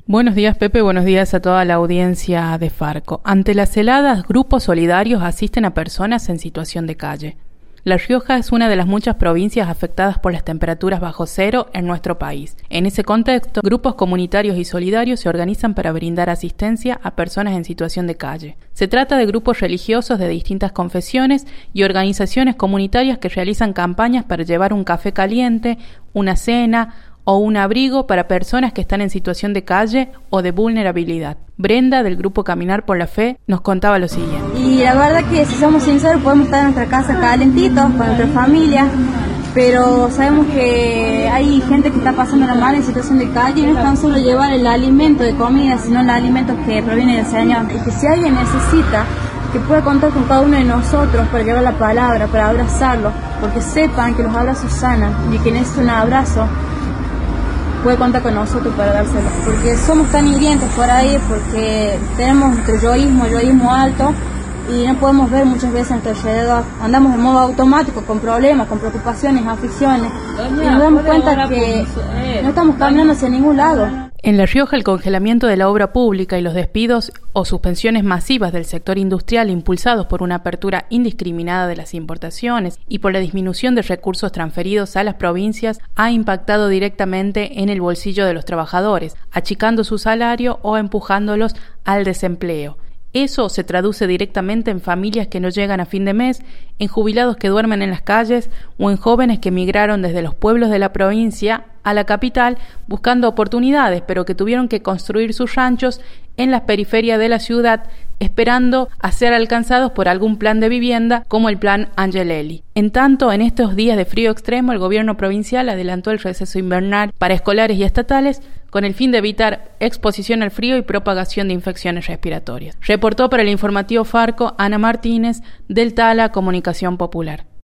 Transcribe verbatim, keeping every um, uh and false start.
Buenos días, Pepe. Buenos días a toda la audiencia de Farco. Ante las heladas, grupos solidarios asisten a personas en situación de calle. La Rioja es una de las muchas provincias afectadas por las temperaturas bajo cero en nuestro país. En ese contexto, grupos comunitarios y solidarios se organizan para brindar asistencia a personas en situación de calle. Se trata de grupos religiosos de distintas confesiones y organizaciones comunitarias que realizan campañas para llevar un café caliente, una cena o un abrigo para personas que están en situación de calle o de vulnerabilidad. Brenda, del grupo Caminar por la Fe, nos contaba lo siguiente. Y la verdad que, si somos sinceros, podemos estar en nuestra casa calentitos, con nuestra familia, pero sabemos que hay gente que está pasando la mal en situación de calle y no es tan solo llevar el alimento de comida, sino el alimento que proviene del Señor. Y que si alguien necesita, que pueda contar con cada uno de nosotros para llevar la palabra, para abrazarlos, porque sepan que los abrazos sanan y que necesita un abrazo, puede contar con nosotros para dárselo, porque somos tan hirientes por ahí, porque tenemos nuestro yoísmo, yoísmo alto, y no podemos ver muchas veces a nuestro alrededor. Andamos en modo automático, con problemas, con preocupaciones, aflicciones, y nos damos cuenta que no estamos caminando hacia ningún lado. En La Rioja, el congelamiento de la obra pública y los despidos o suspensiones masivas del sector industrial impulsados por una apertura indiscriminada de las importaciones y por la disminución de recursos transferidos a las provincias ha impactado directamente en el bolsillo de los trabajadores, achicando su salario o empujándolos al desempleo. Eso se traduce directamente en familias que no llegan a fin de mes, en jubilados que duermen en las calles o en jóvenes que migraron desde los pueblos de la provincia a la capital buscando oportunidades, pero que tuvieron que construir sus ranchos en las periferias de la ciudad, esperando a ser alcanzados por algún plan de vivienda como el Plan Angelelli. En tanto, en estos días de frío extremo, el gobierno provincial adelantó el receso invernal para escolares y estatales con el fin de evitar exposición al frío y propagación de infecciones respiratorias. Reportó para el informativo Farco Ana Martínez, del Tala Comunicación Popular.